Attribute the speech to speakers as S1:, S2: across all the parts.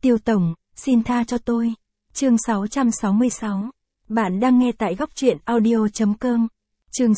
S1: Tiêu Tổng, xin tha cho tôi. Chương 666. Bạn đang nghe tại góc truyện audio.com. Chương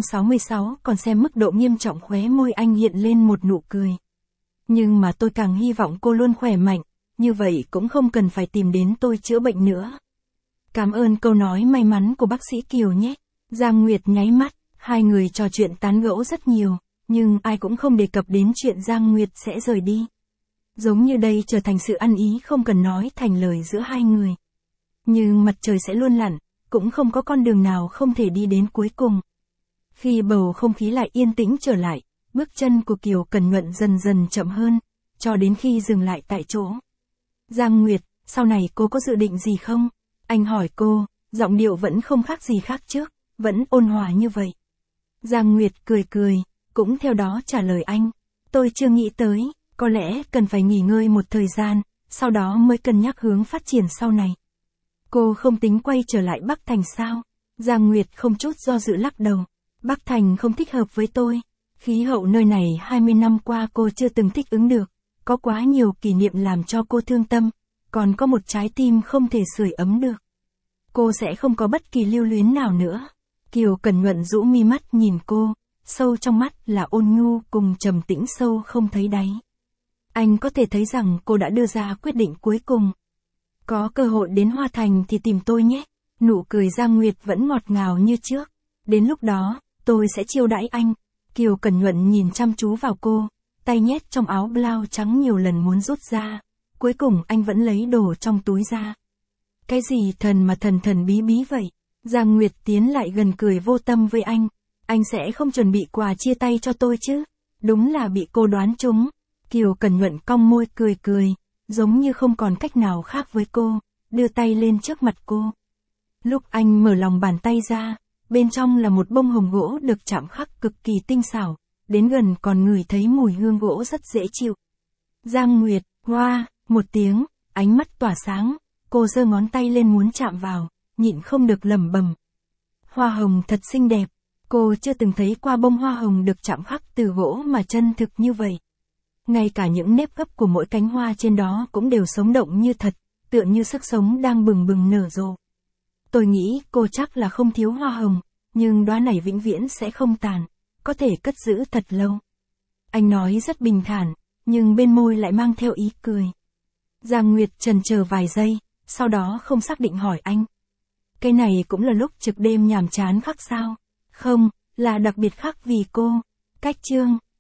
S1: 666 còn xem mức độ nghiêm trọng khóe môi anh hiện lên một nụ cười. Nhưng mà tôi càng hy vọng cô luôn khỏe mạnh, như vậy cũng không cần phải tìm đến tôi chữa bệnh nữa. Cảm ơn câu nói may mắn của bác sĩ Kiều nhé. Giang Nguyệt nháy mắt, hai người trò chuyện tán gẫu rất nhiều, nhưng ai cũng không đề cập đến chuyện Giang Nguyệt sẽ rời đi. Giống như đây trở thành sự ăn ý không cần nói thành lời giữa hai người. Nhưng mặt trời sẽ luôn lặn, cũng không có con đường nào không thể đi đến cuối cùng. Khi bầu không khí lại yên tĩnh trở lại, bước chân của Kiều Cẩn Nhuận dần dần chậm hơn, cho đến khi dừng lại tại chỗ. Giang Nguyệt, sau này cô có dự định gì không? Anh hỏi cô, giọng điệu vẫn không khác gì khác trước, vẫn ôn hòa như vậy. Giang Nguyệt cười cười, cũng theo đó trả lời anh. Tôi chưa nghĩ tới, có lẽ cần phải nghỉ ngơi một thời gian, sau đó mới cân nhắc hướng phát triển sau này. Cô không tính quay trở lại Bắc Thành sao? Giang Nguyệt không chút do dự lắc đầu. Bắc Thành không thích hợp với tôi. Khí hậu nơi này 20 năm qua cô chưa từng thích ứng được. Có quá nhiều kỷ niệm làm cho cô thương tâm. Còn có một trái tim không thể sưởi ấm được. Cô sẽ không có bất kỳ lưu luyến nào nữa. Kiều Cẩn Nhuận rũ mi mắt nhìn cô. Sâu trong mắt là ôn nhu cùng trầm tĩnh sâu không thấy đáy. Anh có thể thấy rằng cô đã đưa ra quyết định cuối cùng. Có cơ hội đến Hoa Thành thì tìm tôi nhé. Nụ cười Giang Nguyệt vẫn ngọt ngào như trước. Đến lúc đó, tôi sẽ chiêu đãi anh. Kiều Cẩn Nhuận nhìn chăm chú vào cô, tay nhét trong áo blau trắng nhiều lần muốn rút ra. Cuối cùng anh vẫn lấy đồ trong túi ra. Cái gì thần mà thần bí bí vậy? Giang Nguyệt tiến lại gần cười vô tâm với anh. Anh sẽ không chuẩn bị quà chia tay cho tôi chứ? Đúng là bị cô đoán trúng. Kiều Cẩn Nhuận cong môi cười cười, giống như không còn cách nào khác với cô, đưa tay lên trước mặt cô. Lúc anh mở lòng bàn tay ra, bên trong là một bông hồng gỗ được chạm khắc cực kỳ tinh xảo, đến gần còn ngửi thấy mùi hương gỗ rất dễ chịu. Giang Nguyệt, hoa, một tiếng, ánh mắt tỏa sáng, cô giơ ngón tay lên muốn chạm vào, nhịn không được lẩm bẩm. Hoa hồng thật xinh đẹp, cô chưa từng thấy qua bông hoa hồng được chạm khắc từ gỗ mà chân thực như vậy. Ngay cả những nếp gấp của mỗi cánh hoa trên đó cũng đều sống động như thật, tựa như sức sống đang bừng bừng nở rộ. Tôi nghĩ cô chắc là không thiếu hoa hồng, nhưng đóa này vĩnh viễn sẽ không tàn, có thể cất giữ thật lâu. Anh nói rất bình thản, nhưng bên môi lại mang theo ý cười. Giang Nguyệt chần chờ vài giây, sau đó không xác định hỏi anh. Cái này cũng là lúc trực đêm nhàm chán khắc sao? Không, là đặc biệt khắc vì cô. Cách chương.